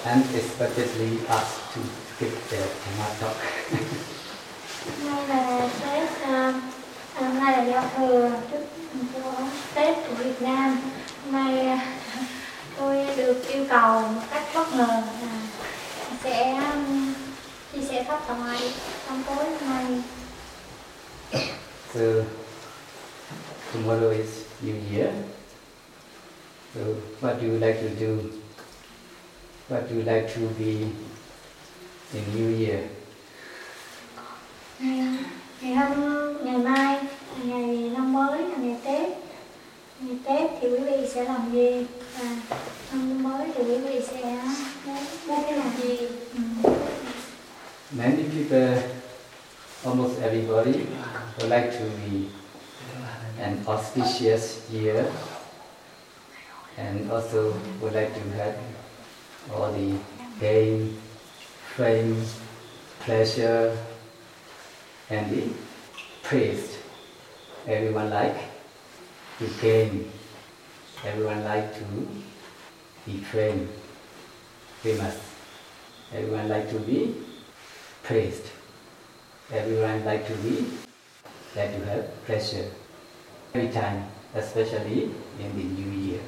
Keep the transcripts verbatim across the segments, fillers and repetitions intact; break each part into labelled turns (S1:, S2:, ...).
S1: and especially us to skip the Dhamma talk.
S2: Hôm nay là Tết, uh, hôm nay là giao thừa trước của Tết của Việt Nam. Hôm nay uh, tôi được yêu cầu một cách bất ngờ là sẽ um, chia sẻ pháp thoại trong tối hôm nay.
S1: So tomorrow is New Year. So what do you like to do? What do you like to be in New Year?
S2: Ngày, ngày hôm ngày mai là ngày năm mới, là ngày Tết. Ngày Tết thì quý vị sẽ làm gì? Và năm mới thì quý vị sẽ muốn muốn cái làm gì? Ừ.
S1: Many people, almost everybody, would like to be an auspicious year, and also would like to have all the gain, fame, pleasure, and the praise. Everyone like to gain. Everyone like to be fame, famous. Everyone like to be praised. Everyone like to be, like to have pleasure every time, especially in the New Year.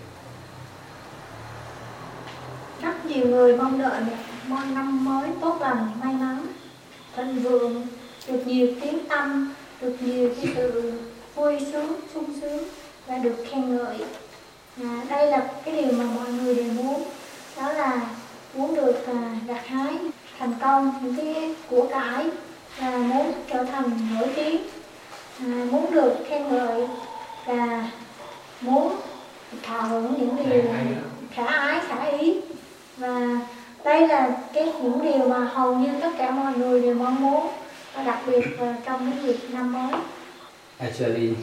S2: Rất nhiều người mong đợi một năm mới tốt lành, may mắn, thịnh vượng, được nhiều tiếng tâm, được nhiều cái sự vui sướng, sung sướng và được khen ngợi. À, đây là cái điều mà mọi người đều muốn, đó là muốn được à, gặt hái thành công những cái của cải, và muốn trở thành nổi tiếng, à, muốn được khen ngợi và muốn thọ hưởng những điều khả ái, khả ý. Và đây là cái những điều mà hầu như tất cả mọi người đều mong muốn, và đặc biệt là trong cái dịp năm mới.
S1: Actually,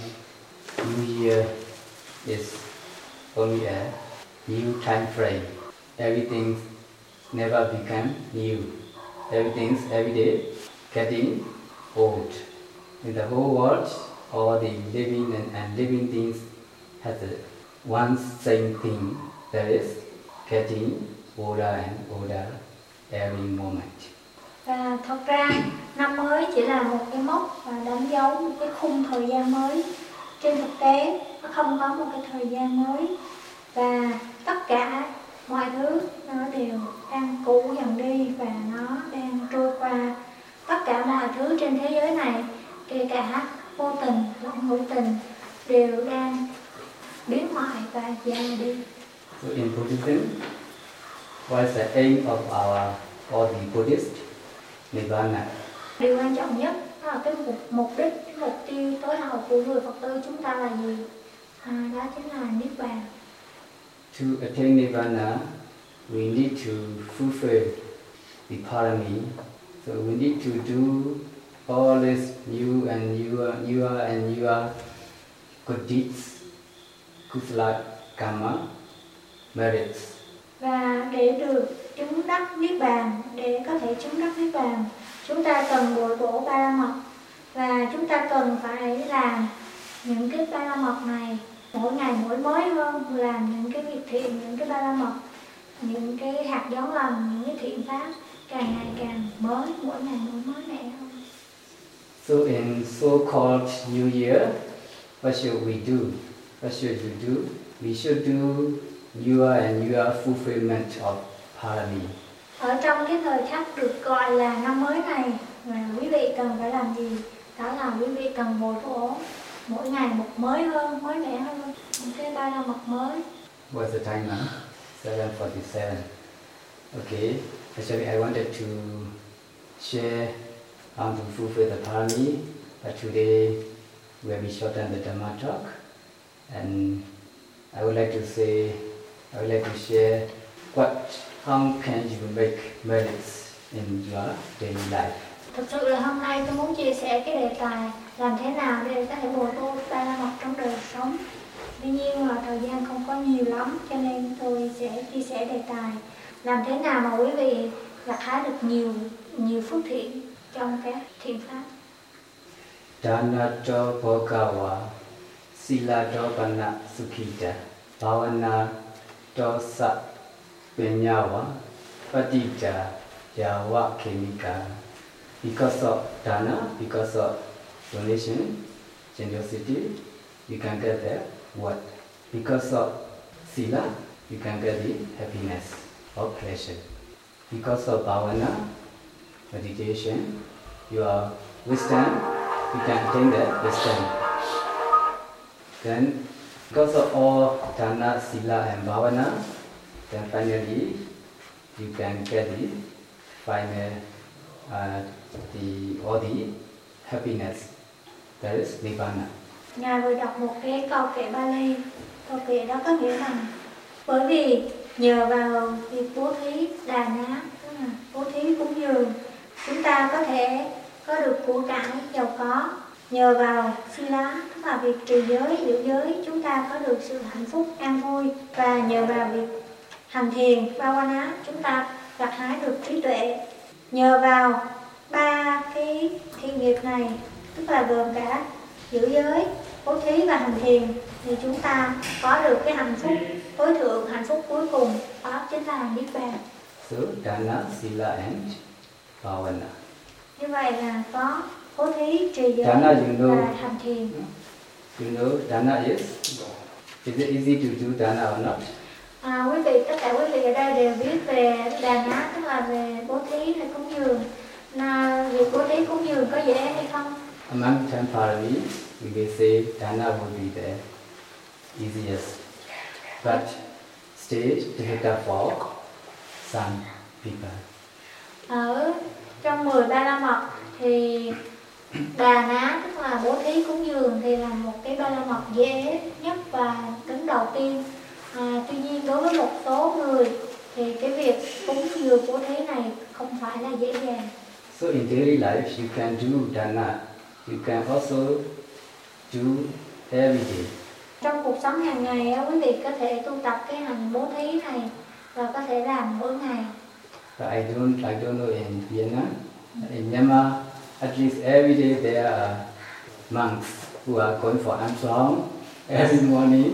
S1: New Year is only a new time frame. Everything never become new. Everything's every day getting old. In the whole world, all the living and unliving things has a one same thing, that is getting older and older every moment.
S2: Và thật ra năm mới chỉ là một cái mốc và đánh dấu một cái khung thời gian mới. Trên thực tế nó không có một cái thời gian mới, và tất cả mọi thứ nó đều đang cũ dần đi và nó đang trôi qua. Tất cả mọi thứ trên thế giới này, kể cả vô tình lẫn hữu tình, đều đang biến hoại và già đi.
S1: So in Buddhism, what is the aim of our all the Buddhists? Nibbana.
S2: Điều quan trọng nhất đó là cái mục, mục đích, cái mục tiêu tối hậu của người Phật tử chúng ta là gì? À, đó chính là Niết Bàn.
S1: To attain Nibbana, we need to fulfill the parami. So we need to do all this new and newer, newer and newer good deeds, kusala karma, merits.
S2: Và để được chứng đắc Niết Bàn, để có thể chứng đắc Niết Bàn, chúng ta cần bồi bổ ba la mật, và chúng ta cần phải làm những cái ba la mật này mỗi ngày mỗi mới hơn, làm những cái việc thiện, những cái ba la mật, những cái hạt giống lành, những cái thiện pháp càng ngày càng mới, mỗi ngày mỗi mới mẻ hơn.
S1: So in so-called New Year, what should we do? What should you do? We should do newer and newer fulfillment of parami.
S2: Ở trong cái thời khắc được gọi là năm mới này, mà quý vị cần phải làm gì? Đó là quý vị cần bồi bổ mỗi ngày một mới hơn, mới mẻ hơn, những cái ba la mật mới.
S1: What's the time now? seven forty-seven. Okay. Actually, I wanted to share how to fulfill the parami, but today we'll be shorten the Dhamma talk, and I would like to say, I would like to share what, how can you make merits in your daily life.
S2: Thực sự là hôm nay tôi muốn chia sẻ cái đề tài làm thế nào để có thể bồi bổ ba la mật trong đời sống. Tuy nhiên là thời gian không có nhiều lắm, cho nên tôi sẽ chia sẻ đề tài làm thế nào mà quý vị gặt hái được nhiều nhiều phước thiện trong các thiện pháp.
S1: Danato Bhagawa Silato Panna Sukhita Bhavana To Sat Penyawa Patija Yawa Kemika. Because of dana, because of donation, generosity, you can get the what? Because of sila, you can get the happiness or pleasure. Because of bhavana, meditation, your wisdom, you can attain the wisdom. Then, because of all dana, sila, and bhavana, then finally, you can get the final, uh, the all the happiness. That is nibbana.
S2: Ngài vừa đọc một cái câu kệ Bali. Câu kệ đó có nghĩa rằng bởi vì nhờ vào việc bố thí đà ná, tức là bố thí cúng dường, chúng ta có thể có được của cải giàu có. Nhờ vào sila, tức là việc trì giới, giữ giới, chúng ta có được sự hạnh phúc, an vui. Và nhờ vào việc hành thiền, bhavana, chúng ta gặt hái được trí tuệ. Nhờ vào ba cái thiện nghiệp này, tức là gồm cả giữ giới, bố thí và hành thiền, thì chúng ta có được cái hạnh phúc tối thượng, hạnh phúc cuối cùng, đó chính là niết bàn.
S1: So dana, sila and bhavana.
S2: Như vậy là có bố thí, trì giới
S1: Dana, you know,
S2: và hành thiền.
S1: You know dana is? Is it easy to do dana or not?
S2: À, quý vị, tất cả quý vị ở đây đều biết về đà ná, tức là về bố thí hay cúng dường. Là việc bố thí cúng dường có dễ hay không?
S1: Among ten paramis, we may say dana would be the easiest, but still difficult for some people.
S2: Ở trong mười ba la mật thì đà ná, tức là bố thí cúng dường, thì là một cái ba la mật dễ nhất và đứng đầu tiên. À, tuy nhiên đối với một số người thì cái việc cúng dường bố thí này không phải là dễ dàng.
S1: So in daily life, you can do dana. You can also do every day.
S2: Trong cuộc sống hàng ngày, quý vị có thể tu tập cái hành bố thí này và có thể làm mỗi ngày.
S1: But I don't, I don't know in Vietnam. In Myanmar, at least every day there are monks who are going for Amsong every morning.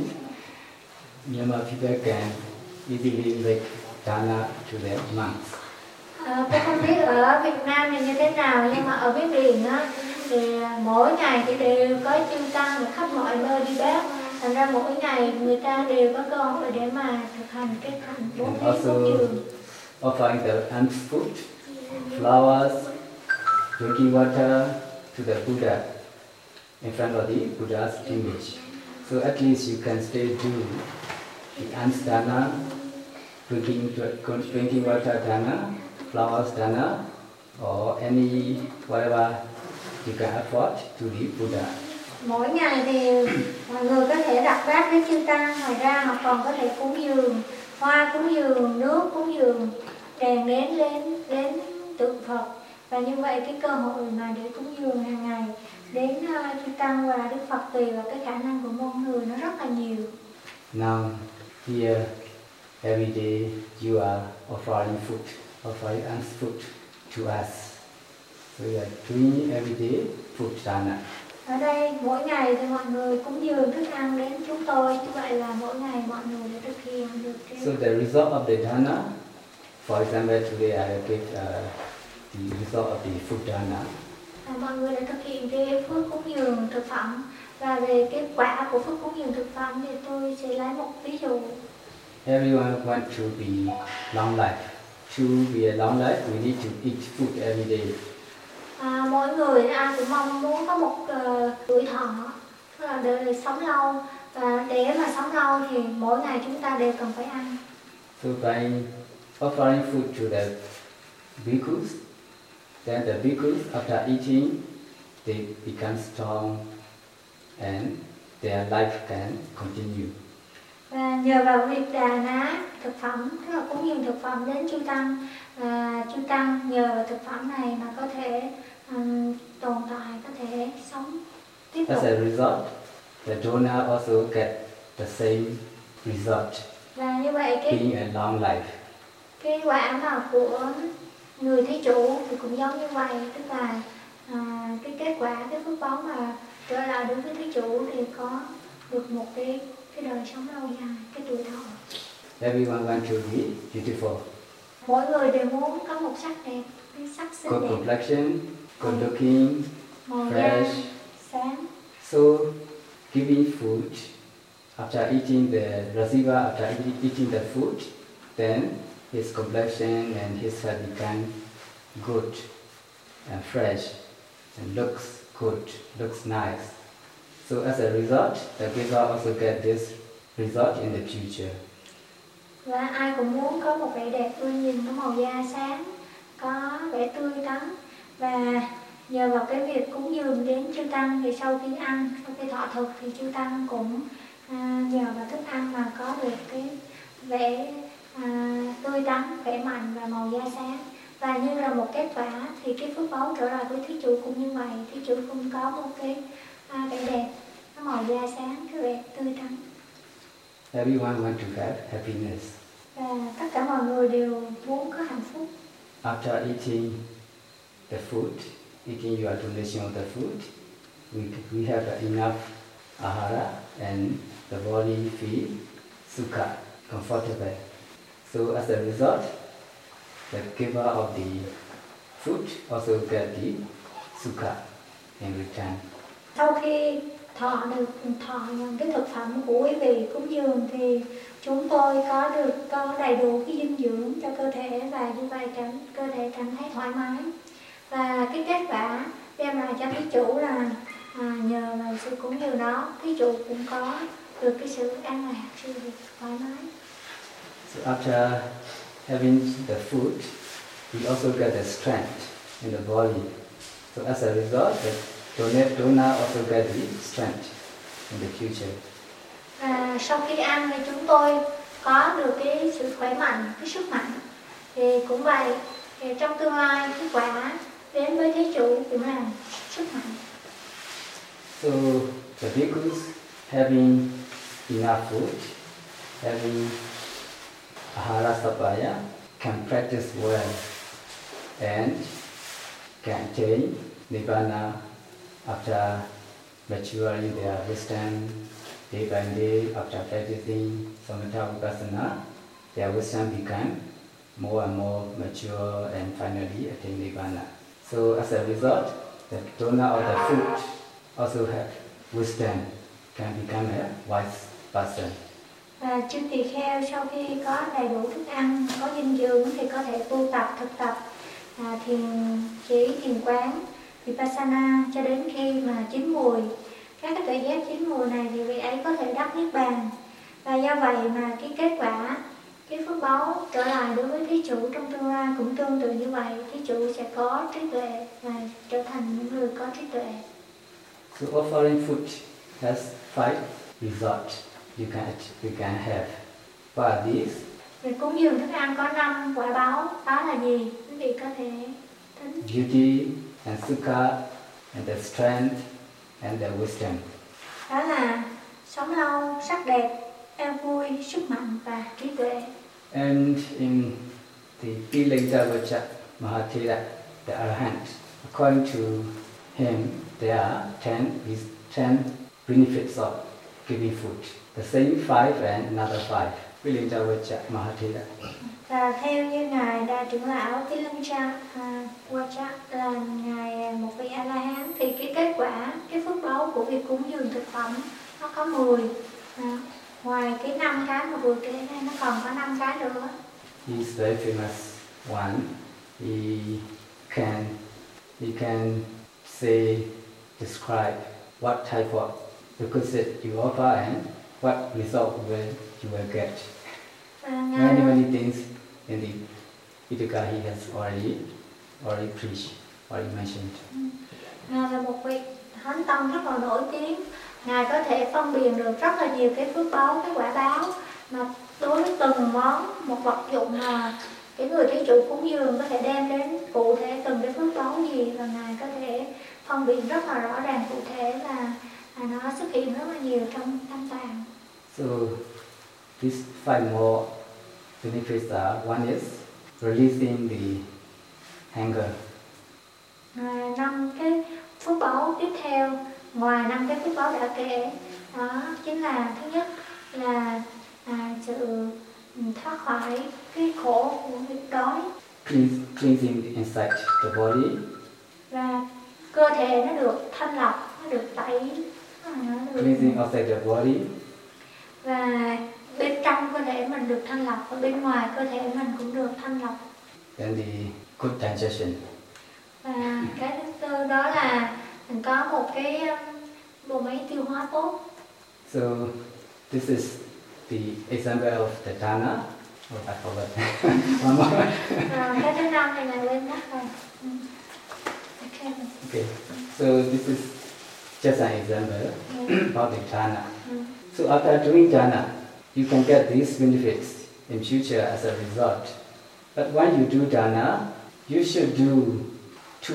S1: Myanmar people can easily make dana to their monks.
S2: À, tôi không biết ở Việt Nam thì như thế nào, nhưng mà ở Miến Điện á, thì mỗi ngày thì đều có chư tăng ở khắp mọi nơi đi bác. Thành ra mỗi ngày người ta đều có cơ hội để mà thực hành cái hành bố thí cúng dường.
S1: Offering the alms food, flowers, drinking water to the Buddha in front of the Buddha's image. So at least you can still do the alms dana, drinking, drinking water dana, flowers dana, or any whatever you can afford to the Buddha.
S2: Mỗi ngày thì mọi người có thể đặt bát với chư tăng, ngoài ra họ còn có thể cúng dường hoa, cúng dường nước, cúng dường đèn nến đến đến tượng Phật. Và như vậy cái cơ hội mà để cúng dường hàng ngày đến uh, chư tăng và Đức Phật tùy vào cái khả năng của mỗi người nó rất là nhiều.
S1: Now here every day you are offering food, offering alms food to us. So you are doing every day food dana.
S2: Ở đây mỗi ngày thì mọi người cúng dường thức ăn đến chúng tôi, như vậy là mỗi ngày mọi người đã thực hiện được cái...
S1: So the result of the dana, for example today I will give uh, the result of the food dana.
S2: À, mọi người đã thực hiện cái phước cúng dường thực phẩm, và về kết quả của phước cúng dường thực phẩm thì tôi sẽ lấy một ví dụ.
S1: Everyone want to be long life. To be a long life, we need to eat food every day.
S2: À, mỗi người ai cũng mong muốn có một uh, tuổi thọ, tức là để sống lâu, và để mà sống lâu thì mỗi ngày chúng ta đều cần phải ăn.
S1: So by offering food to the bhikkhus, then the bhikkhus after eating, they become strong and their life can continue.
S2: Và nhờ vào việc đà ná thực phẩm, tức là cúng dường thực phẩm đến chư tăng, và chư tăng nhờ thực phẩm này mà có thể um, tồn tại, có thể sống tiếp tục.
S1: As a result, the donor also get the same result,
S2: Và như vậy cái
S1: being a long life.
S2: cái quả mà của người thí chủ thì cũng giống như vậy, tức là à, cái kết quả, cái phước báu mà trở lại đối với thí chủ thì có được một cái cái đời sống lâu dài, cái tuổi thọ.
S1: Everyone want to be beautiful.
S2: mỗi người đều muốn có một sắc đẹp, cái sắc xinh
S1: good
S2: đẹp,
S1: complexion, good looking,
S2: màu
S1: fresh.
S2: da sáng.
S1: So, giving food, after eating the receiver, after eating the food, then his complexion and his hair become good and fresh and looks good, looks nice. So as a result, the giver also get this result in the future.
S2: Và ai cũng muốn có một vẻ đẹp ưa nhìn, có màu da sáng, có vẻ tươi tắn. Và nhờ vào cái việc cúng dường đến chư tăng thì sau khi ăn, sau khi thọ thực thì chư tăng cũng à, nhờ vào thức ăn mà có được cái vẻ à, tươi tắn, vẻ mạnh và màu da sáng. Và như là một kết quả thì cái phước báu trở lại với thí chủ cũng như vậy. Thí chủ cũng có một cái à, vẻ đẹp, cái màu da sáng, cái vẻ tươi tắn.
S1: Everyone want to have happiness.
S2: Và tất cả mọi người đều muốn có hạnh phúc.
S1: After eating the food, eating your donation of the food, we, we have enough ahara and the body feel sukha, comfortable. So as a result, the giver of the food also get the sukha in return.
S2: Sau khi thọ được thọ nhận cái thực phẩm của quý vị cúng dường thì chúng tôi có được có đầy đủ cái dinh dưỡng cho cơ thể và như vậy cảm cơ thể cảm thấy thoải mái. Và cái kết quả đem lại cho thí chủ là à, nhờ vào sự cúng dường đó, thí chủ cũng có được cái sự an lạc, sự thoải mái.
S1: So after having the food, we also get the strength in the body. So as a result, the donor, donor also get the strength in the future.
S2: Và sau khi ăn thì chúng tôi có được cái sự khỏe mạnh, cái sức mạnh. Thì cũng vậy, thì trong tương lai kết quả đến với thí chủ cũng là sức mạnh.
S1: So the bhikkhus having enough food, having ahara sapaya, can practice well and can attain nibbana after maturing their wisdom day by day. After practicing samatha vipassana, their wisdom become more and more mature and finally attain nibbana. So as a result, the donor of the food also have wisdom, can become a wise person.
S2: Và chư tỳ kheo sau khi có đầy đủ thức ăn, có dinh dưỡng thì có thể tu tập, thực tập à, thiền chỉ, thiền quán, vipassana cho đến khi mà chín mùi. Các cái tuệ giác chín mùi này thì vị ấy có thể đắc niết bàn. Và do vậy mà cái kết quả, cái phước báu trở lại đối với thí chủ trong tương lai cũng tương tự như vậy. Thí chủ sẽ có trí tuệ và trở thành những người có trí tuệ.
S1: So offering food has five results you can you can have. What are these?
S2: Việc cúng dường thức ăn có năm quả báo, đó là gì? Quý vị có thể tính.
S1: Beauty and sukha and the strength and the wisdom.
S2: Đó là sống lâu, sắc đẹp, eo vui, sức mạnh và trí tuệ.
S1: And in the Pilengdavacha Mahathera, the Arahant, according to him, there are ten, ten benefits of giving food. The same five and another five. Pilengdavacha Mahathera.
S2: Và theo như ngài Đại trưởng lão Pilengdavacha Vacha là ngài một vị A La Hán thì cái kết quả, cái phước báu của việc cúng dường thực phẩm nó có mười. À, ngoài cái năm cái mà vừa kể này nó còn có năm cái nữa.
S1: He is very famous one. He can he can say describe what type of requisite you offer and what result will you will get.
S2: À,
S1: Many many things in the Pitaka he has already already preached, already mentioned.
S2: Ngài là một vị thánh tông rất là nổi tiếng. Ngài có thể phân biệt được rất là nhiều cái phước báu, cái quả báo mà đối với từng món, một vật dụng mà cái người thí chủ cúng dường có thể đem đến cụ thể từng cái phước báu gì, và ngài có thể phân biệt rất là rõ ràng cụ thể và à, nó xuất hiện rất là nhiều trong tam tạng.
S1: So these five more benefits are: one is releasing the anger.
S2: À, năm cái phước báu tiếp theo ngoài năm cái phước báo đã kể đó chính là thứ nhất là à, sự thoát khỏi cái khổ của việc đói.
S1: Cleans, cleansing inside the body.
S2: Và cơ thể nó được thanh lọc, nó được tẩy, nó được...
S1: Cleansing outside the body.
S2: Và bên trong cơ thể mình được thanh lọc và bên ngoài cơ thể mình cũng được thanh lọc.
S1: Then the good digestion.
S2: Và cái thứ tư đó là mình có một cái bộ máy tiêu hóa tốt.
S1: So this is the example of the dana. Oh, I forgot. One more.
S2: À, cái thứ năm này là quên mất rồi. Okay.
S1: Okay. So this is just an example yeah. about the dana. Mm. So after doing dana, you can get these benefits in future as a result. But when you do dana, you should do to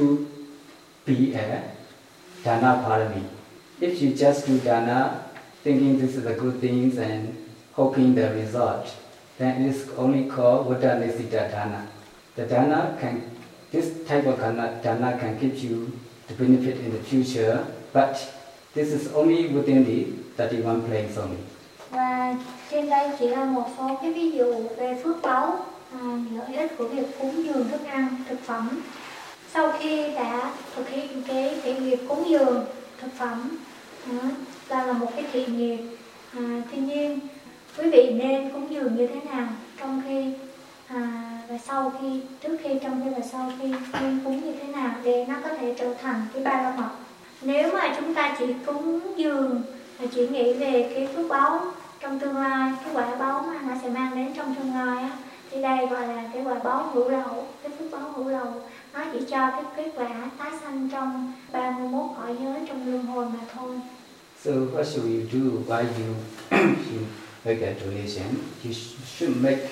S1: be a dana parami. If you just do dana, thinking this is the good things and hoping the result, then it is only called Vadanisita dana. The dana can, this type of dana can give you the benefit in the future, but this is only within the thirty-one planes only.
S2: Và trên đây chỉ là một số cái ví dụ về phước báu, à, lợi ích của việc cúng dường thức ăn, thực phẩm. Sau khi đã thực hiện cái thiện nghiệp cúng dường thực phẩm, đó, đó là một cái thiện nghiệp. À, tuy nhiên, quý vị nên cúng dường như thế nào trong khi à, và sau khi, trước khi, trong khi và sau khi nên cúng như thế nào để nó có thể trở thành cái ba la mật. Nếu mà chúng ta chỉ cúng dường và chỉ nghĩ về cái phước báu trong tương lai, cái quả báu mà nó sẽ mang đến trong tương lai á, thì đây gọi là cái quả báu hữu lậu, cái phước báu hữu lậu. Nó chỉ cho cái kết quả tái sanh trong ba mươi mốt cõi giới trong luân hồi mà thôi.
S1: So what should you do while you, you make a donation? You should make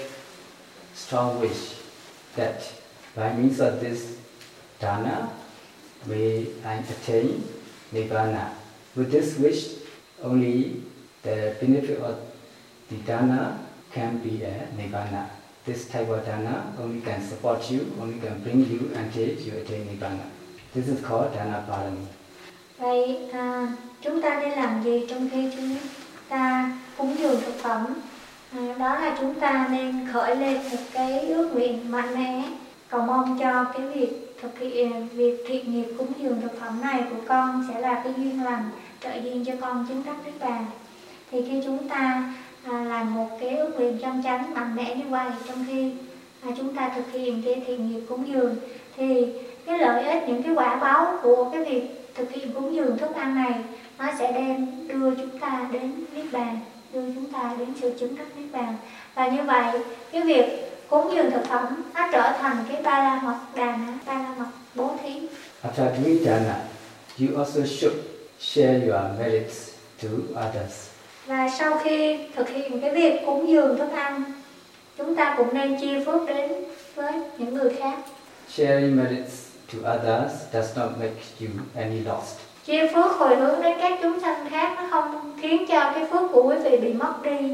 S1: strong wish that by means of this dana, may I attain nibbana. With this wish, only the benefit of the dana can be a nibbana. This type of dana only can support you, only can bring you until you attain nibbana. This is called dana parami.
S2: Vậy à, chúng ta nên làm gì trong khi chúng ta cúng dường thực phẩm? À, đó là chúng ta nên khởi lên một cái ước nguyện mạnh mẽ, cầu mong cho cái việc thực hiện việc thiện nghiệp cúng dường thực phẩm này của con sẽ là cái duyên lành trợ duyên cho con chứng đắc niết bàn. Thì khi chúng ta à, làm một cái ước nguyện chân chánh mạnh mẽ như vậy, trong khi à, chúng ta thực hiện cái thiện nghiệp cúng dường, thì cái lợi ích, những cái quả báo của cái việc thực hiện cúng dường thức ăn này nó sẽ đem đưa chúng ta đến niết bàn, đưa chúng ta đến sự chứng đắc niết bàn. Và như vậy cái việc cúng dường thực phẩm nó trở thành cái ba la mật đàn, ba la mật bố thí.
S1: After doing dana, you also should share your merits to others.
S2: Và sau khi thực hiện cái việc cúng dường thức ăn, chúng ta cũng nên chia phước đến với những người khác.
S1: Sharing merits to others does not make you any lost.
S2: Chia phước hồi hướng đến các chúng sanh khác nó không khiến cho cái phước của quý vị bị mất đi.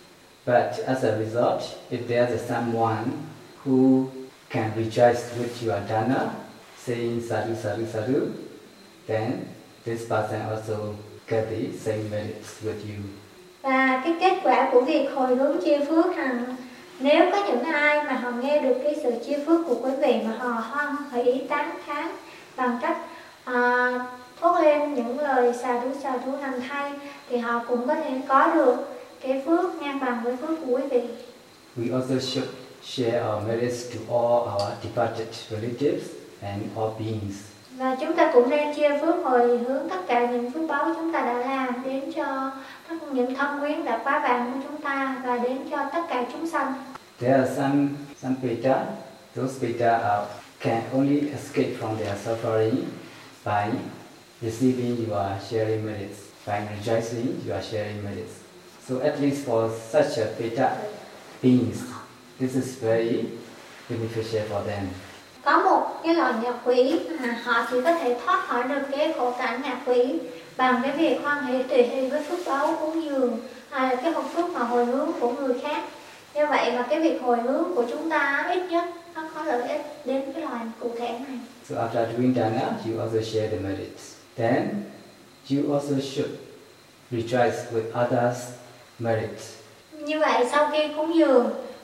S1: But as a result, if there is someone who can rejoice with your dana, saying sadhu sadhu sadhu, then this person also get the same merits with you.
S2: Và cái kết quả của việc hồi hướng chia phước rằng nếu có những ai mà họ nghe được cái sự chia phước của quý vị mà họ hoan hỷ tán thán bằng cách à, thốt lên những lời xà thú xà thú nằm thay, thì họ cũng có thể có được cái phước ngang bằng với phước của quý vị.
S1: We also should share our merits to all our departed relatives and all beings.
S2: Và chúng ta cũng nên chia phước hồi hướng tất cả những phước báo chúng ta đã làm đến cho tất những thân quyến đã quá vãng của chúng ta và đến cho tất cả chúng sanh.
S1: There are some some beta, those beta are, can only escape from their suffering by receiving your sharing merits, by rejoicing your sharing merits. So at least for such a beta beings, this is very beneficial for them.
S2: Có một cái loại ngạ quỷ mà họ chỉ có thể thoát khỏi được cái khổ cảnh ngạ quỷ bằng cái việc hoan hỷ tùy hỷ với phước báo cúng dường, hay là cái hồng phước mà hồi hướng của người khác. Như vậy mà cái việc hồi hướng của chúng ta ít nhất nó có lợi ích đến cái loại cụ thể này.
S1: So after doing dana, you also share the merits. Then you also should rejoice with others' merits.
S2: Như vậy sau khi cúng dường,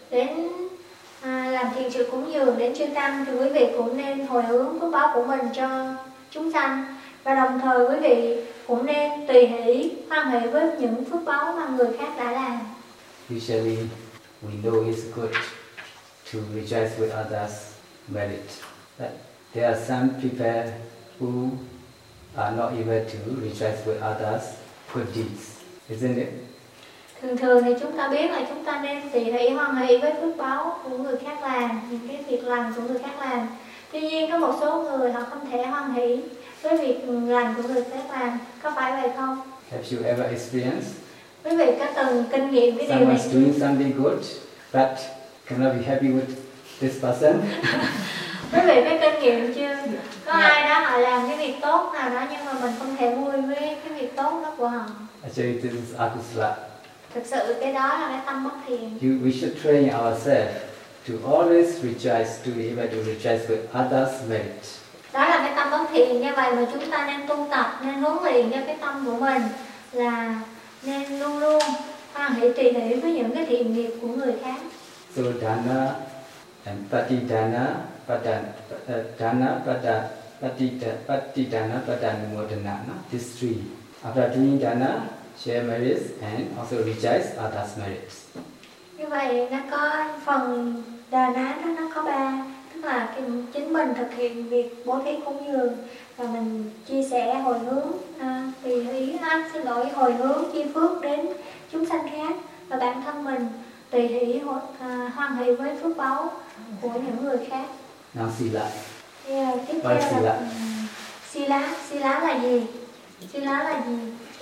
S2: đến à, làm thiện sự cúng dường đến chư tăng, thì quý vị cũng nên hồi hướng phước báo của mình cho chúng sanh, và đồng thời quý vị cũng nên tùy hỷ hoan hỷ với những phước báo mà người khác đã làm.
S1: Usually, we know it's good to rejoice with others' merit, but there are some people who are not able to rejoice with others' good deeds, isn't it?
S2: Thường thường thì chúng ta biết là chúng ta nên tùy hỷ hoan hỷ với phước báo của người khác làm, những cái việc làm của người khác làm. Tuy nhiên có một số người họ không thể hoan hỷ với việc làm của người khác làm, có phải vậy không?
S1: Have you ever experienced
S2: Quý vị có từng kinh nghiệm cái điều này
S1: someone's
S2: chưa?
S1: doing something good, but cannot be happy with this person?
S2: Quý vị có kinh nghiệm chưa? Có ai đó họ làm cái việc tốt nào đó nhưng mà mình không thể vui với cái việc tốt đó của họ.
S1: Actually, this is akusala.
S2: Thực sự cái đó là cái tâm bất thiện.
S1: You, we should train ourselves to always rejoice, to be able to rejoice with others' merit.
S2: Đó là cái tâm bất thiện, như vậy mà chúng ta nên tu tập, nên huấn luyện cho cái tâm của mình là nên luôn luôn hoan hỷ tùy hỷ với những cái thiện nghiệp của người khác.
S1: So dana and patidana, padan, uh, dana, padan, patida, patidana, padanumodana, these three. After doing dana, share merits and also rejoice others' merits.
S2: Như vậy nó có phần đà ná đó, nó có ba, tức là cái chính mình thực hiện việc bố thí cúng dường và mình chia sẻ hồi hướng à, tùy hỷ à, xin lỗi hồi hướng chia phước đến chúng sanh khác, và bản thân mình tùy hỷ à, hoan hỷ với phước báu của những người khác.
S1: Now sila.
S2: Yeah, tiếp
S1: What
S2: theo
S1: is
S2: là
S1: sila?
S2: um, sila. Sila là gì? Sila là gì?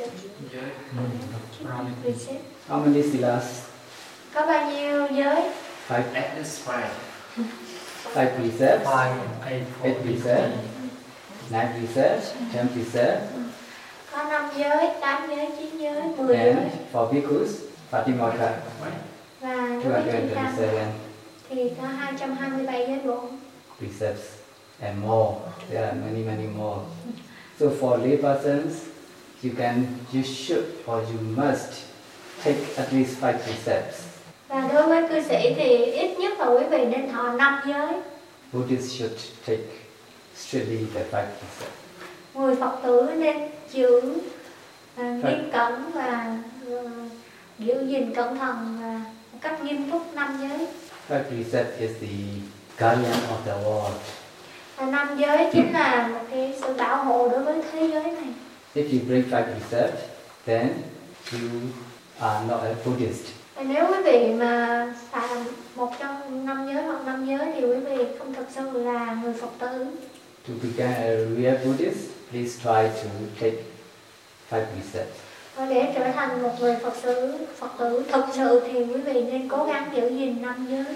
S1: How many silas?
S2: Có bao nhiêu giới?
S1: Five.
S3: At least five.
S1: Five precepts,
S3: Five, eight,
S1: eight precepts, nine precepts, ten precepts,
S2: Có năm giới, tám giới, chín giới, mười giới.
S1: and for bhikkhus, Patimokha,
S2: Và
S1: two
S2: đối với
S1: hundred
S2: chư tăng
S1: twenty-seven
S2: thì có hai trăm hai mươi bảy giới bổn.
S1: precepts and more. There are many, many more. So for lay persons, you can, you should or you must take at least five precepts.
S2: Và đối với cư sĩ thì ít nhất là quý vị nên thọ năm giới.
S1: Buddhists should take strictly the five precepts.
S2: Người Phật tử nên giữ à, nghiêm cẩn và uh, giữ gìn cẩn thận và một cách nghiêm túc năm giới.
S1: Five precepts is the guardian of the world.
S2: Và năm giới chính là một cái sự bảo hộ đối với thế giới này.
S1: If you break five precepts, then you are not a Buddhist.
S2: Và nếu quý vị mà phạm một trong năm giới hoặc năm giới thì quý vị không thực sự là người Phật tử.
S1: To become a real Buddhist, please try to take five precepts.
S2: Và để trở thành một người Phật tử, Phật tử thực sự thì quý vị nên cố gắng giữ gìn năm giới.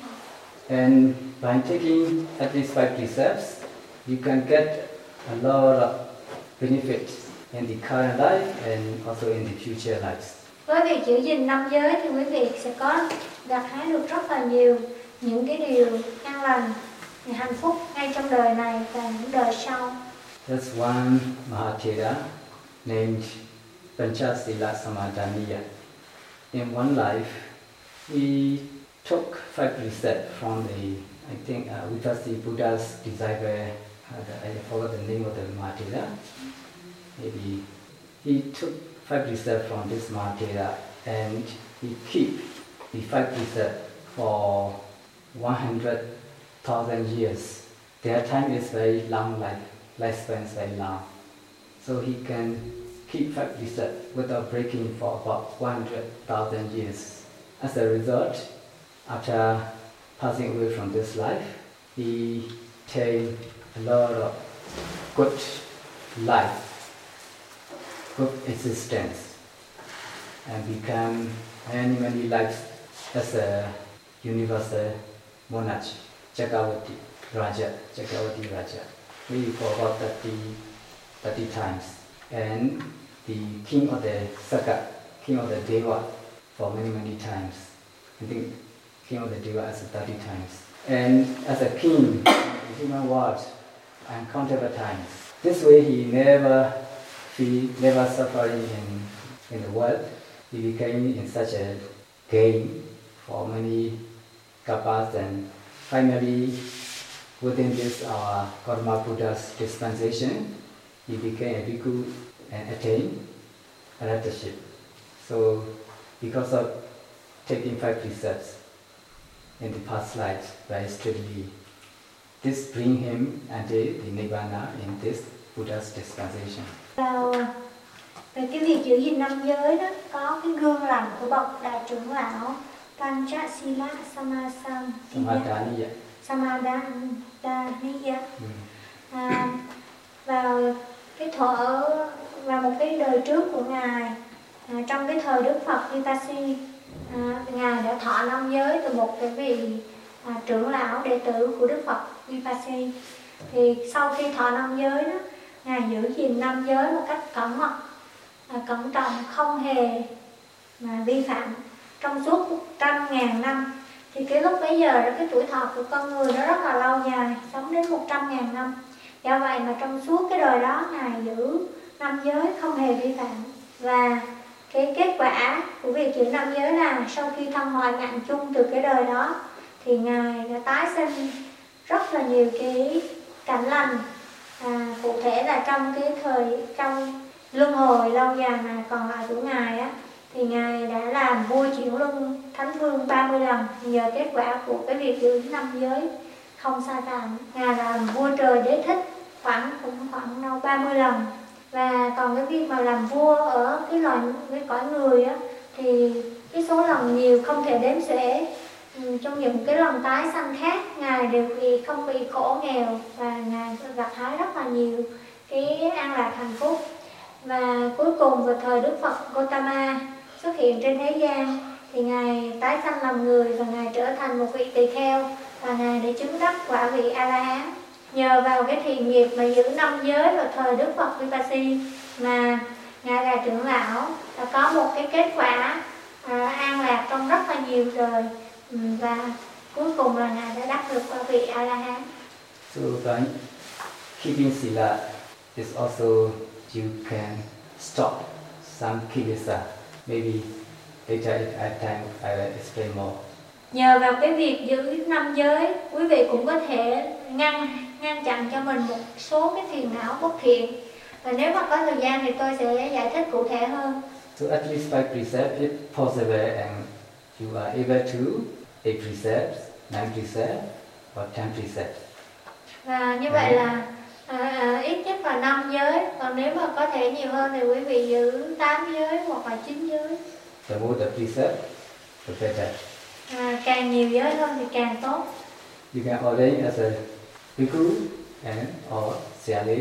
S1: And by taking at least five precepts, you can get a lot of benefits in the current life and also in the future lives.
S2: Với việc giữ gìn năm giới thì quý vị sẽ có gặt hái được rất là nhiều những cái điều an lành, hạnh phúc ngay trong đời này và những đời sau.
S1: There's one Mahathera named Panchasila Samadhaniya. In one life, he took five precepts from the, I think, uh, Vipassana Buddha's disciple, uh, the, I forgot the name of the Mahathera. Maybe he took five precepts from this Mahathera and he keep the five precepts for one hundred thousand years. Their time is very long, like lifespan is very long. So he can keep five precepts without breaking for about one hundred thousand years. As a result, after passing away from this life, he attained a lot of good life, good existence, and become many, many lives as a universal monarch, Chakravarti Raja, Chakravarti Raja, maybe for about thirty, thirty times. And the king of the Saka, king of the Deva, for many, many times. I think king of the Deva as thirty times. And as a king in the human world, uncountable times. This way he never feel, never suffering in, in the world. He became in such a gain for many kapas, and finally, within this our Karma Buddha's dispensation, he became a bhikkhu and attained arahataship. So, because of taking five precepts in the past lives very steadily, this bring him until the Nibbana in this Buddha's dispensation.
S2: Vào về cái việc giữ gìn năm giới đó, có cái gương lành của bậc đại trưởng lão Panchasila Samasam
S1: Samadhaniya.
S2: Samadhaniya.
S1: Ừ.
S2: À, vào cái thuở vào một cái đời trước của ngài, à, trong cái thời Đức Phật Vipassi, à, ngài đã thọ năm giới từ một cái vị à, trưởng lão đệ tử của Đức Phật Vipassi. Thì sau khi thọ năm giới đó, ngài giữ gìn năm giới một cách cẩn mật, à, cẩn trọng, không hề mà vi phạm trong suốt một trăm ngàn năm. Thì cái lúc bấy giờ đó, cái tuổi thọ của con người nó rất là lâu dài, sống đến một trăm ngàn năm. Do vậy mà trong suốt cái đời đó ngài giữ năm giới không hề vi phạm. Và cái kết quả của việc giữ năm giới là sau khi thân hoại mạng chung từ cái đời đó, thì ngài đã tái sinh rất là nhiều cái cảnh lành. À, cụ thể là trong cái thời trong luân hồi lâu dài mà còn lại của ngài á, thì ngài đã làm vua chuyển luân thánh vương ba mươi lần nhờ kết quả của cái việc giữ năm giới không sai phạm. Ngài làm vua trời đế thích khoảng cũng khoảng đâu ba mươi lần. Và còn cái việc mà làm vua ở cái loài cái cõi người á, thì cái số lần nhiều không thể đếm xuể. Ừ, trong những cái lần tái sanh khác, ngài đều vì không bị khổ nghèo và ngài gặt hái rất là nhiều cái an lạc hạnh phúc. Và cuối cùng vào thời Đức Phật Gautama xuất hiện trên thế gian, thì ngài tái sanh làm người và ngài trở thành một vị tỳ kheo, và ngài để chứng đắc quả vị A La Hán. Nhờ vào cái thiện nghiệp mà giữ năm giới vào thời Đức Phật Vipassi mà ngài là trưởng lão đã có một cái kết quả à, an lạc trong rất là nhiều đời, và cuối cùng là ngài đã đắc được quả vị A La Hán.
S1: So by keeping sila is also you can stop some kilesa. Maybe later if I have time I will explain more.
S2: Nhờ vào cái việc giữ năm giới, quý vị cũng có thể ngăn ngăn chặn cho mình một số cái phiền não bất thiện. Và nếu mà có thời gian thì tôi sẽ giải thích cụ thể hơn.
S1: So at least five precepts if possible, and you are able to eight precepts, nine precepts, or ten precepts.
S2: Và như vậy là à, à, ít nhất là năm giới. Còn nếu mà có thể nhiều hơn thì quý vị giữ tám giới hoặc là chín giới.
S1: The more the precept, the better.
S2: À, càng nhiều giới hơn thì càng tốt.
S1: You can ordain as a bhikkhu and or siyale.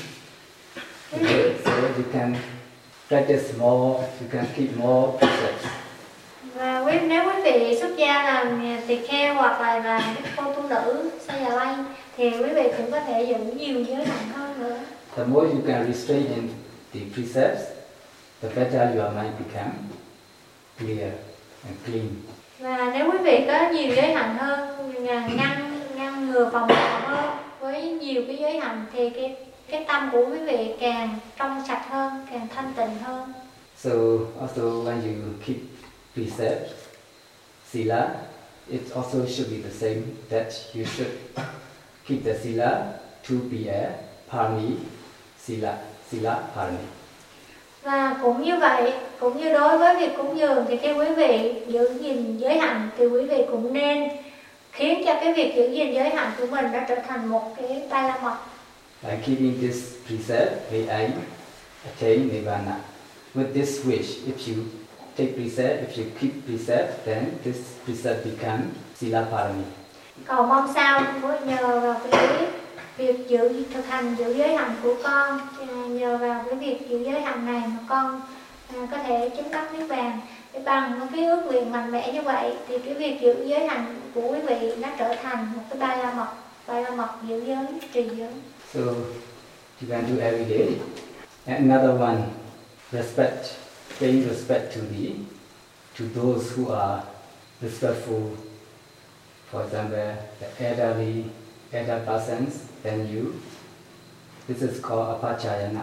S1: Okay, so you can practice more, you can keep more precepts.
S2: Và quý, nếu quý vị xuất gia làm tỳ kheo hoặc là làm cô tu nữ sa già lay, thì quý vị cũng có thể giữ nhiều giới hạnh hơn nữa.
S1: The more you can restrain in the precepts, the better your mind become clear and clean.
S2: Và nếu quý vị có nhiều giới hạnh hơn, ngăn ngăn ngừa phòng ngừa hơn với nhiều cái giới hạnh, thì cái cái tâm của quý vị càng trong sạch hơn, càng thanh tịnh hơn.
S1: So also when you keep precepts, sila, it also should be the same, that you should keep the sila to be a parami sila, sila parami.
S2: Và cũng như vậy, cũng như đối với việc cúng dường, thì khi quý vị giữ gìn giới hạnh thì quý vị cũng nên khiến cho cái việc giữ gìn giới hạnh của mình nó trở thành một cái ba la mật.
S1: By keeping this precept, may I attain Nibbana. With this wish, if you take precept, if you keep precept, then this precept becomes sila parami.
S2: Cầu mong sao nhờ vào cái việc giữ thực hành giữ giới hạnh của con, nhờ vào cái việc giữ giới hạnh này mà con à, có thể chứng đắc niết bàn. Để bằng cái ước nguyện mạnh mẽ như vậy thì cái việc giữ giới hạnh của quý vị nó trở thành một cái ba la mật, ba la mật giữ giới, trì giới.
S1: So you can do every day. And another one, respect, paying respect to the to those who are respectful. For example, the elderly, elder persons, then you. This is called apachayana.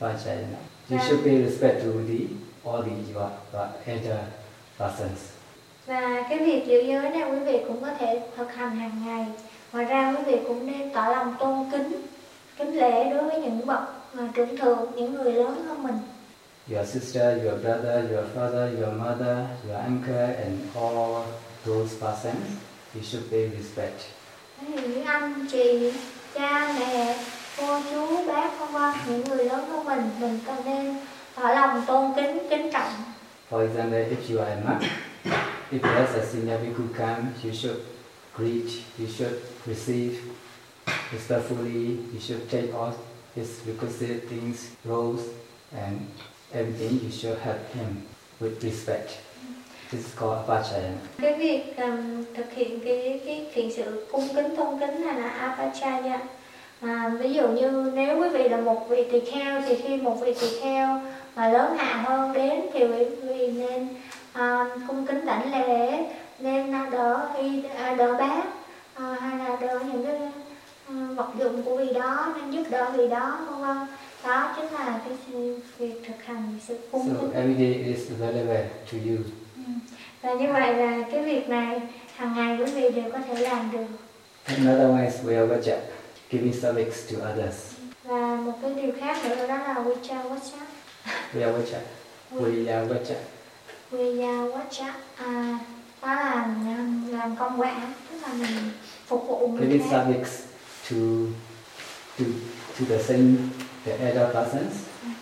S1: Apachayana. You should pay respect to the all the your, your elder persons.
S2: Và cái việc giữ giới này quý vị cũng có thể thực hành hàng ngày. Ngoài ra quý vị cũng nên tỏ lòng tôn kính, kính lễ đối với những bậc trưởng thượng, những người lớn hơn mình.
S1: Your sister, your brother, your father, your mother, your uncle and all those persons, you should pay respect.
S2: Những anh, chị, cha, mẹ, cô, chú, bác, vân vân, những người lớn hơn mình, mình cần nên tỏ lòng tôn kính, kính trọng.
S1: For example, if you are a monk, if there's a senior bhikkhu come, you should greet, you should receive respectfully, you should take all his requisite things, robes and everything, you should help him with respect. This is called apachaya.
S2: Cái việc um, thực hiện cái cái thiện sự cung kính tôn kính này là apachaya. À, ví dụ như nếu quý vị là một vị tỳ kheo thì khi một vị tỳ kheo mà lớn hạ hơn đến thì quý vị nên uh, cung kính đảnh lễ, nên đỡ y đỡ bát uh, hay là đỡ những cái uh, vật dụng của vị đó, nên giúp đỡ vị đó, vân vân. Đó chính là cái việc thực hành sự cung kính.
S1: So every day it is available to you.
S2: Và như vậy là cái việc này hàng ngày quý vị đều có thể làm được.
S1: Another one is vayavacha, giving service to others.
S2: Và một cái điều khác nữa đó là vichavacha.
S1: Vayavacha, vayavacha.
S2: Vayavacha, à, đó là làm công quả, tức là mình phục vụ người
S1: Giving
S2: khác.
S1: service to to to the same the elder persons,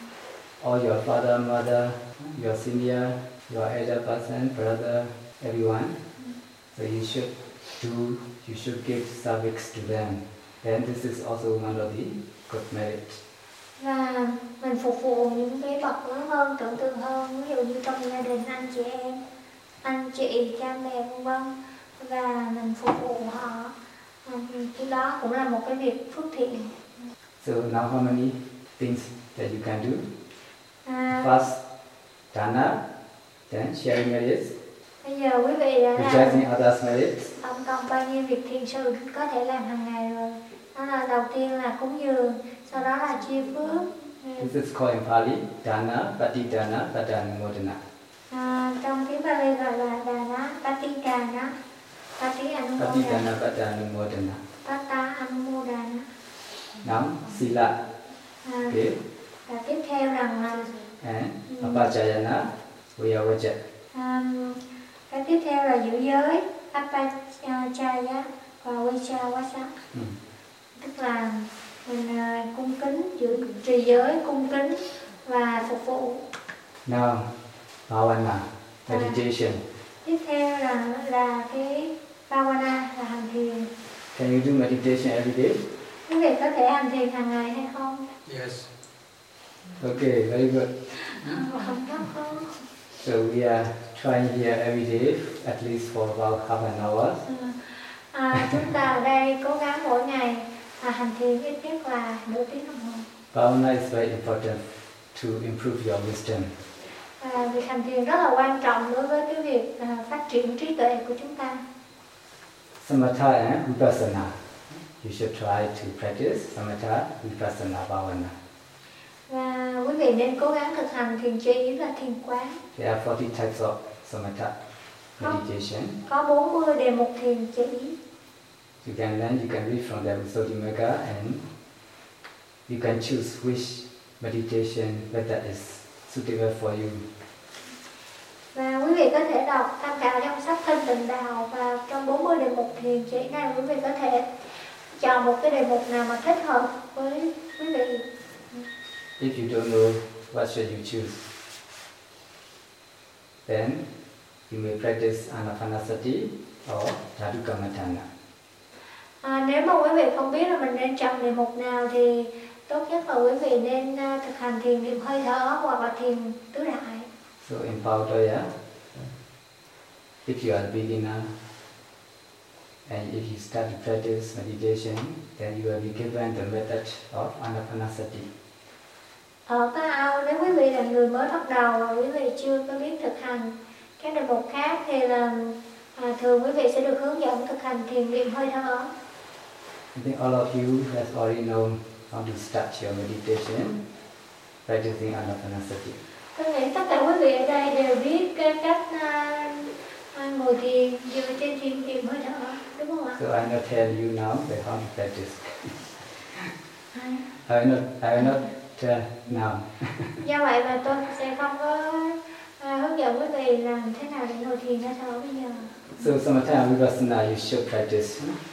S1: or your father, mother, your senior, your elder person, brother, everyone. So you should do, you should give service to them. Then this is also one of the good merit.
S2: Và mình phục vụ những cái bậc lớn hơn, tưởng tượng hơn, ví dụ như trong gia đình anh chị em, anh chị, cha mẹ vân vân, và mình phục vụ họ, cái đó cũng là một cái việc phước thiện.
S1: So now how many things that you can do?
S2: À,
S1: First, dana, then sharing merits,
S2: bây giờ quý vị đã làm
S1: rejoicing others' merits,
S2: tổng cộng bao nhiêu việc thiện sự có thể làm hàng ngày rồi. Đó là đầu tiên là cúng dường, sau đó là chia phước.
S1: this is called in Pali, dana, patidana, padanamodana.
S2: À, trong tiếng Pali gọi là dana, patidana, pati anumodana,
S1: Patidana, padanamodana.
S2: pata anumodana.
S1: Now, sila,
S2: À,
S1: okay,
S2: và tiếp theo rằng là
S1: and apachayana, vayavacha.
S2: à, cái tiếp theo là giữ giới, apachaya và vichavacha.
S1: Hmm.
S2: Tức là mình uh, cung kính, giữ trì giới, cung kính và phục vụ.
S1: Now, bhavana, meditation.
S2: À, tiếp theo là là cái bhavana, là hành thiền.
S1: Can you do meditation every day?
S2: Quý vị có thể hành thiền hàng ngày hay không?
S3: Yes.
S1: Okay, very good.
S2: Không có không.
S1: So we are trying here every day, at least for about half an hour.
S2: À, chúng ta ở đây cố gắng mỗi ngày à, hành thiền ít nhất là nửa tiếng đồng hồ.
S1: Bhavana is very important to improve your wisdom.
S2: À, việc hành thiền rất là quan trọng đối với cái việc à, phát triển trí tuệ của chúng ta.
S1: Samatha and vipassana. You should try to practice samatha, vipassana, bhavana.
S2: Và quý vị nên cố gắng thực hành thiền trí và thiền quán.
S1: There are forty types of samatha meditation.
S2: Có bốn mươi đề mục thiền chỉ.
S1: You can learn, you can read from the Visuddhimagga and you can choose which meditation method is suitable for you.
S2: Và quý vị có thể đọc tham khảo trong sách Thanh Tịnh Đạo, và trong bốn mươi đề mục thiền chỉ này quý vị có thể chọn một cái đề mục nào mà thích hợp với quý vị.
S1: If you don't know what should you choose, then you may practice Anapanasati or Dhatu Kammatthana.
S2: À, nếu mà quý vị không biết là mình nên chọn đề mục nào thì tốt nhất là quý vị nên uh, thực hành thiền niệm hơi thở hoặc là thiền tứ đại.
S1: So in Pautaya, if you are a beginner and if you start to practice meditation, then you will be given the method of Anapanasati.
S2: Ở Pa Ao, nếu quý vị là người mới bắt đầu và quý vị chưa có biết thực hành các đề mục khác thì là à, thường quý vị sẽ được hướng dẫn thực hành thiền niệm hơi thở.
S1: I think all of you have already known how to start your meditation, practicing Anapanasati.
S2: Tôi nghĩ tất cả quý vị ở đây đều biết cái cách à, à, ngồi ngồi thiền dựa trên thiền tìm hơi thở, đúng không ạ?
S1: So I not tell you now that how to practice.
S2: À.
S1: I will not, I will not tell now.
S2: Do vậy mà tôi sẽ không có à, hướng dẫn quý vị làm thế nào để ngồi thiền hơi thở bây giờ.
S1: So samatha vipassana you should practice.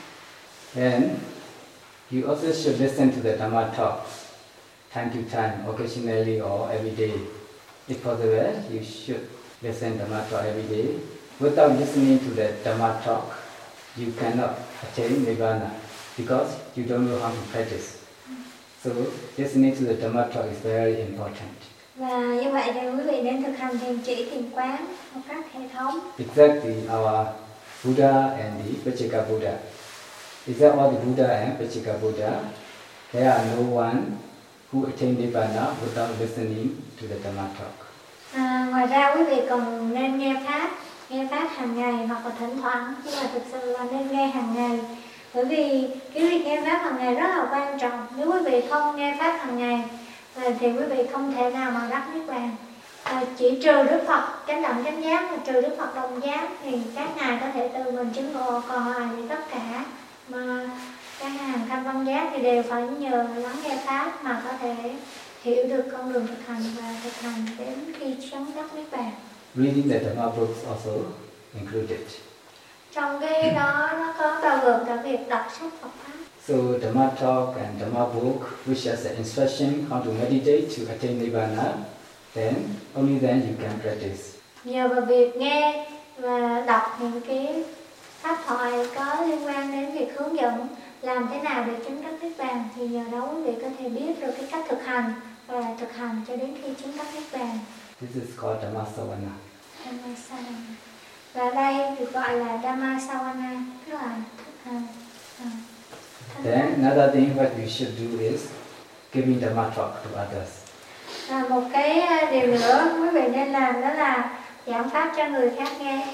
S1: And you also should listen to the Dhamma talks time to time, occasionally or every day. If possible, you should listen Dhamma talk every day. Without listening to the Dhamma talk, you cannot attain Nibbana because you don't know how to practice. So listening to the Dhamma talk is very important.
S2: Và như vậy thì quý vị nên thực hành thiền chỉ thiền quán một cách hệ thống.
S1: Exactly, our Buddha and the Pachika Buddha. Is that all the Buddha and Pachika Buddha? There are no one who attain Nibbana without listening to the Dhamma talk.
S2: À, ngoài ra quý vị còn nên nghe pháp, nghe pháp hàng ngày hoặc là thỉnh thoảng, nhưng mà thực sự là nên nghe hàng ngày. Bởi vì cái việc nghe pháp hàng ngày rất là quan trọng. Nếu quý vị không nghe pháp hàng ngày thì quý vị không thể nào mà đắc niết bàn. À, chỉ trừ Đức Phật chánh đẳng chánh giác và trừ Đức Phật đồng giác thì các ngài có thể tự mình chứng ngộ, còn lại thì tất cả mà các hàng tham văn giác thì đều phải nhờ lắng nghe pháp mà có thể hiểu được con đường thực hành và thực hành đến khi chứng đắc niết bàn.
S1: Reading the Dhamma books also included.
S2: Trong cái đó nó có bao gồm cả việc đọc sách Phật pháp.
S1: So Dhamma talk and Dhamma book, which has the instruction how to meditate to attain Nibbana, then only then you can practice.
S2: Nhờ vào việc nghe và đọc những cái pháp thoại có liên quan đến việc hướng dẫn làm thế nào để chứng đắc niết bàn thì nhờ đó quý vị có thể biết được cái cách thực hành và thực hành cho đến khi chứng đắc niết bàn.
S1: This is called Dhammasavana.
S2: Dhammasavana. Và đây được gọi là Dhammasavana, tức là uh, uh,
S1: Then another thing what you should do is giving Dhamma talk to others.
S2: À, một cái điều nữa quý vị nên làm đó là giảng pháp cho người khác nghe.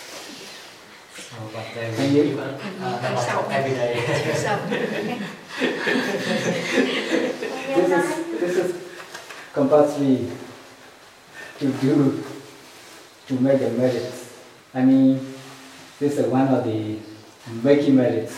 S3: Oh, but then we give uh, Dhamma talk every day.
S1: This is this is compulsory to do to make the merits. I mean, this is one of the making merits.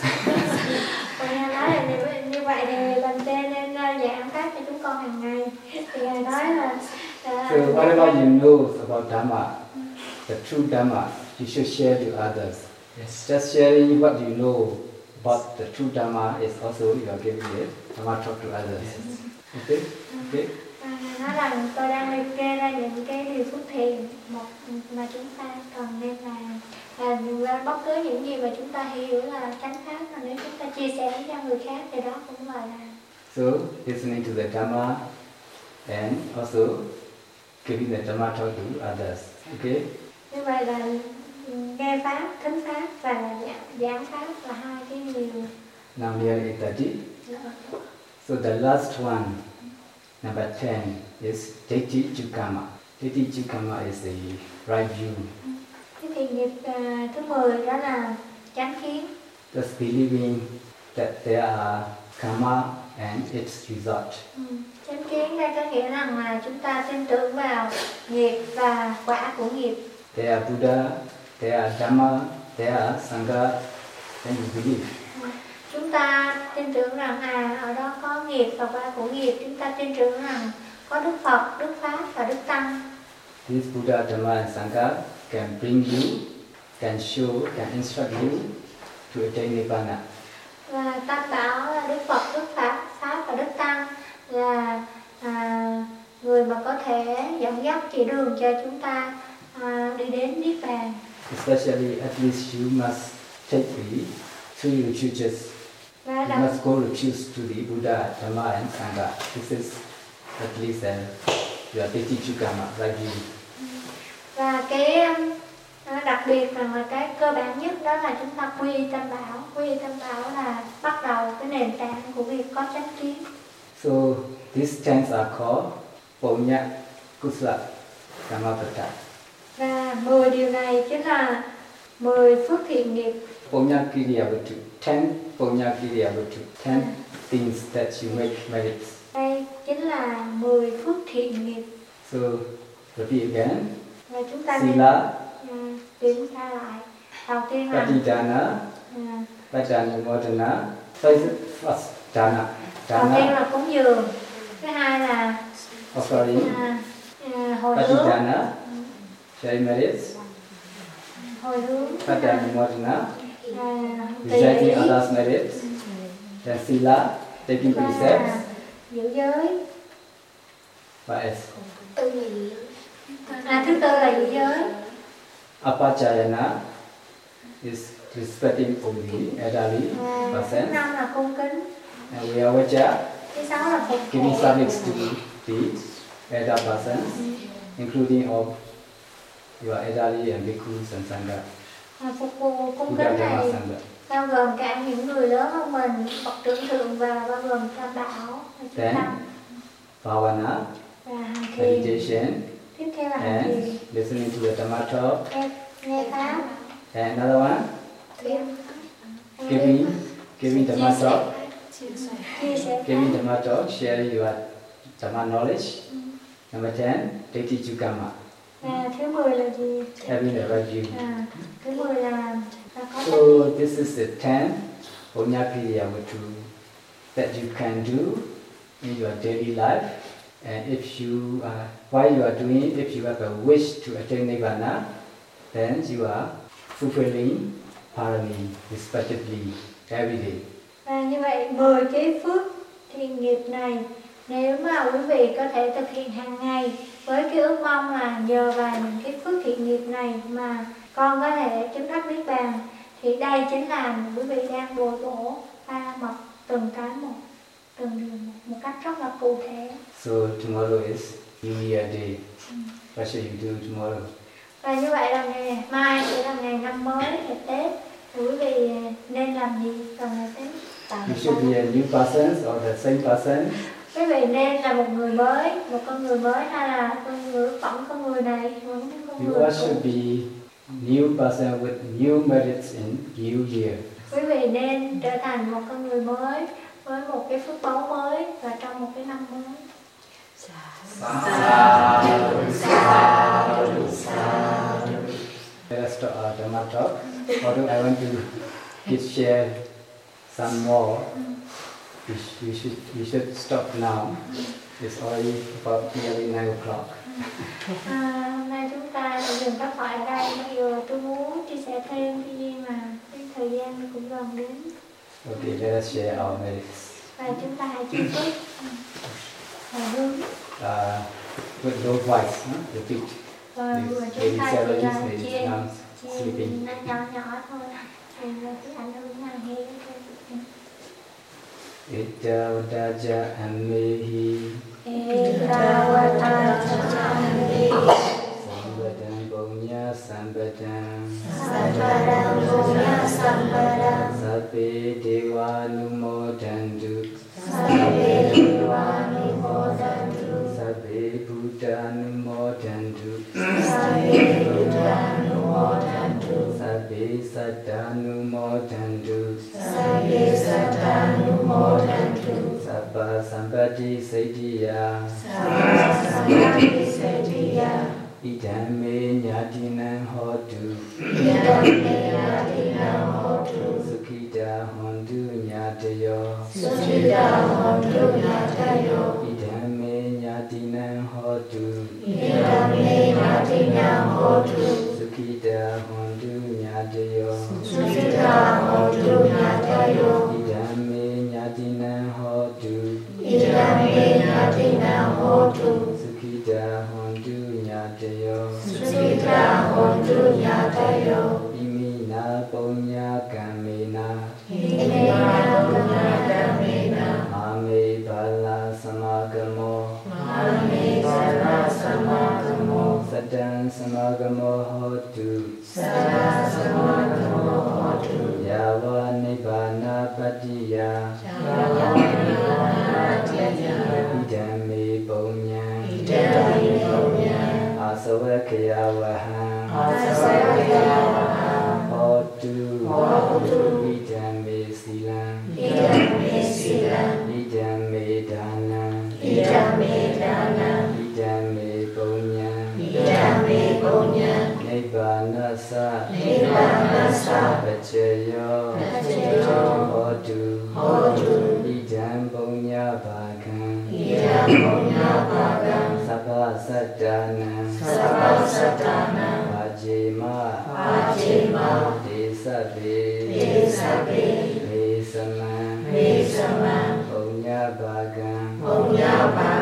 S2: Ngài nói là như, như vậy thì mình nên giảng pháp cho chúng con hàng ngày. Thì Ngài nói là uh,
S1: So whatever you know about Dhamma, the true Dhamma, you should share to others.
S3: Yes.
S1: Just sharing what you know about the true Dhamma is also you are giving it Dhamma talk to others.
S3: Yes.
S1: Okay? Okay?
S2: Ngài nói rằng tôi đang liệt kê ra những cái điều phước thiện một mà chúng ta cần nên làm. Và bất cứ những gì mà chúng ta hiểu là chánh pháp mà nếu chúng ta chia sẻ cho người khác thì đó cũng gọi là.
S1: So listening to the Dhamma and also giving the Dhamma talk to others. Okay?
S2: Như vậy là nghe pháp, thính pháp và là giảng, giảng pháp là hai cái điều.
S1: Now we are at thirty. So the last one, number ten, is Daitti Chukama. Daitti Chukama is the right view.
S2: Cái thiền nghiệp uh, thứ mười đó là chánh kiến.
S1: Just believing that there are karma and its result.
S2: Ừ. Chánh kiến đây có nghĩa rằng là chúng ta tin tưởng vào nghiệp và quả của nghiệp.
S1: There are Buddha, there are Dhamma, there are Sangha, then you believe.
S2: Ừ. Chúng ta tin tưởng rằng à ở đó có nghiệp và quả của nghiệp. Chúng ta tin tưởng rằng có Đức Phật, Đức Pháp và Đức Tăng.
S1: These Buddha, Dhamma and Sangha can bring you, can show, can instruct you to attain Nibbana.
S2: Và Tam Bảo là Đức Phật, Đức Pháp, Pháp và Đức Tăng là à, người mà có thể dẫn dắt chỉ đường cho chúng ta à, đi đến Niết Bàn.
S1: Especially, at least you must take the three refuges.
S2: Và
S1: You
S2: đặc,
S1: must go refuse to the Buddha, Dhamma and Sangha. This is at least uh, your Daitti Chukama, right view.
S2: và cái à, đặc biệt rằng là cái cơ bản nhất đó là chúng ta quy y Tam Bảo. Quy y Tam Bảo là bắt đầu cái nền tảng của việc có chánh kiến.
S1: So these ten are called Punya, Kusala, Kamapata.
S2: Và mười điều này chính là mười phước thiện nghiệp.
S1: Punya Kiriyavatu, ten Punya Kiriyavatu, ten things that you make merits.
S2: Đây chính là mười phước thiện nghiệp.
S1: So repeat again.
S2: Và chúng ta nên
S1: Sila,
S2: uh, kiểm tra lại đầu tiên là
S1: Patidana, Padanumodana. So is it first dana?
S2: đầu tiên
S1: Dana.
S2: là cúng dường, thứ hai là
S1: Oh sorry.
S2: à, à, hồi hướng,
S1: Patidana. Share merits.
S2: hồi hướng,
S1: Padanumodana.
S2: à, tùy
S1: Reciting
S2: ý,
S1: others' merits. Then sila, taking
S2: và
S1: precepts.
S2: giữ giới.
S1: What else?
S4: Tư nhị.
S2: À, thứ tư là giữ giới.
S1: Apachayana is respecting only elderly
S2: À, thứ
S1: persons.
S2: năm là cung kính.
S1: And Vyavacha,
S2: Thứ sáu là phục
S1: giving
S2: vụ.
S1: service to the elder persons, including all your elderly and bhikkhus and sangha.
S2: À, phục vụ cung
S1: Buddha
S2: kính
S1: Dhamma
S2: này
S1: Sangha.
S2: bao gồm cả những người lớn hơn mình, bậc trưởng thượng và bao gồm tam đạo,
S1: Then, Bhavana,
S2: và hành trì.
S1: meditation,
S2: Tiếp theo là hành
S1: and
S2: trì,
S1: listening to the Dhamma talk.
S2: nghe, nghe pháp,
S1: And another one,
S4: Thêm.
S1: giving, giving Dhamma
S2: chia sẻ,
S1: talk,
S4: Chia sẻ.
S2: chia sẻ
S1: giving
S2: pháp.
S1: Dhamma talk, share your Dhamma knowledge. Number ten, Deti Chukama,
S2: Và thứ mười là gì?
S1: having the right view.
S2: À, thứ mười là, là có
S1: So this is the ten Punyakriya that you can do in your daily life. And if you, uh, while you are doing it, if you have a wish to attain Nibbana, then you are fulfilling parami respectively every day.
S2: Và như vậy mười cái phước thiện nghiệp này nếu mà quý vị có thể thực hiện hàng ngày với cái ước mong là nhờ vào những cái phước thiện nghiệp này mà con có thể chứng đắc niết bàn, thì đây chính là quý vị đang bồi bổ ba mật từng cái một, từng điều một, một cách rất là cụ thể.
S1: So tomorrow is New Year Day. What should you do tomorrow?
S2: Và như vậy là ngày mai sẽ là ngày năm mới, ngày Tết, thì quý vị nên làm gì vào ngày Tết?
S1: You should be a new person or the same person.
S2: Quý vị nên là một người mới, một con người mới, hay là con người vẫn con người này, vẫn con
S1: You
S2: người
S1: all should
S2: cũ.
S1: be new person with new merits in new year.
S2: Quý vị nên trở thành một con người mới với một cái phước báu mới và trong một cái năm mới.
S1: Let us start our Dhamma talk. Although I want to give share some more, we, sh- we should we should stop now. It's already about nearly nine o'clock.
S2: À, hôm nay chúng ta sẽ dừng các thoại ở đây. Mặc dù tôi muốn chia sẻ thêm, tuy nhiên mà cái thời gian cũng gần đến.
S1: Okay, let us share our merits.
S2: Và chúng ta hãy chúc phước hồi hướng.
S1: Uh, with low voice, huh? Repeat.
S2: Và
S1: Please,
S2: vừa chúng
S1: maybe
S2: ta chỉ
S1: Sarah
S2: là
S1: is
S2: chia,
S1: now
S2: chia
S1: sleeping.
S2: nhỏ nhỏ thôi. Thì là cái ảnh hưởng nào nghe cái
S1: Itavadaja amehi
S2: Etavata Chachami
S1: Sambadam Punya Sambadam
S2: Sampadam Punya Sampadam
S1: Sabbe Deva Numodandu
S2: Sabbe Deva Numodantu
S1: Sabbe Buddha Numodantu
S2: Sabbe Buddha Numodantu
S1: Sabbe Saddha Numodantu
S2: Sabbe Saddha Numodantu
S1: Sabba Sampati Siddhiya
S2: Sabba Sampati Siddhiya
S1: Idame Nyatinam Hotu
S2: Idame Nyatinam Hotu
S1: Sukhita Hontu Nyatayo
S2: Sukhita Hontu Nyatayo
S1: Idame Nyatinam Hotu
S2: Idame Nyatinam Hotu
S1: Sukhita Hontu Nyatayo
S2: Sukhita Hontu Nyatayo
S1: Idame Nyatinam Hotu
S2: Idame Nyatinam Hotu
S1: Sukhita Hontu Nyatayo
S2: Sukhita Hontu Nyatayo
S1: Imina Punya Kamena
S2: Imena Punya Kamena
S1: Mame Bala Samagamo
S2: Mame Bala Samagamo
S1: Sadan Samagamo Hotu
S2: Sada Samagamo Hotu
S1: Yava Nibbana Patiya
S2: Yava Nibbana Patiya
S1: Idame Punya
S2: Idame Punya
S1: Asavakaya Vaham
S2: Asavakaya Vaham
S1: Hotu
S2: Hotu
S1: Idame Silam
S2: Idame Silam
S1: Idame Dhanam
S2: Idame Dhanam
S1: Idame Punya
S2: Idame Punya
S1: Nibbana Nasa
S5: Nasa
S1: Pachayo
S5: Pachayo
S1: Hodu
S5: Hodu
S1: Idam Punya Bhagam
S5: Ida Punya Bhagam
S1: Sabha Satana
S5: Sabha Satana
S1: Vajima
S5: Vajima
S1: Desabe
S5: Desabe
S1: Vesama
S5: Vesama
S1: Punya Bhagam
S5: Punya Bhagam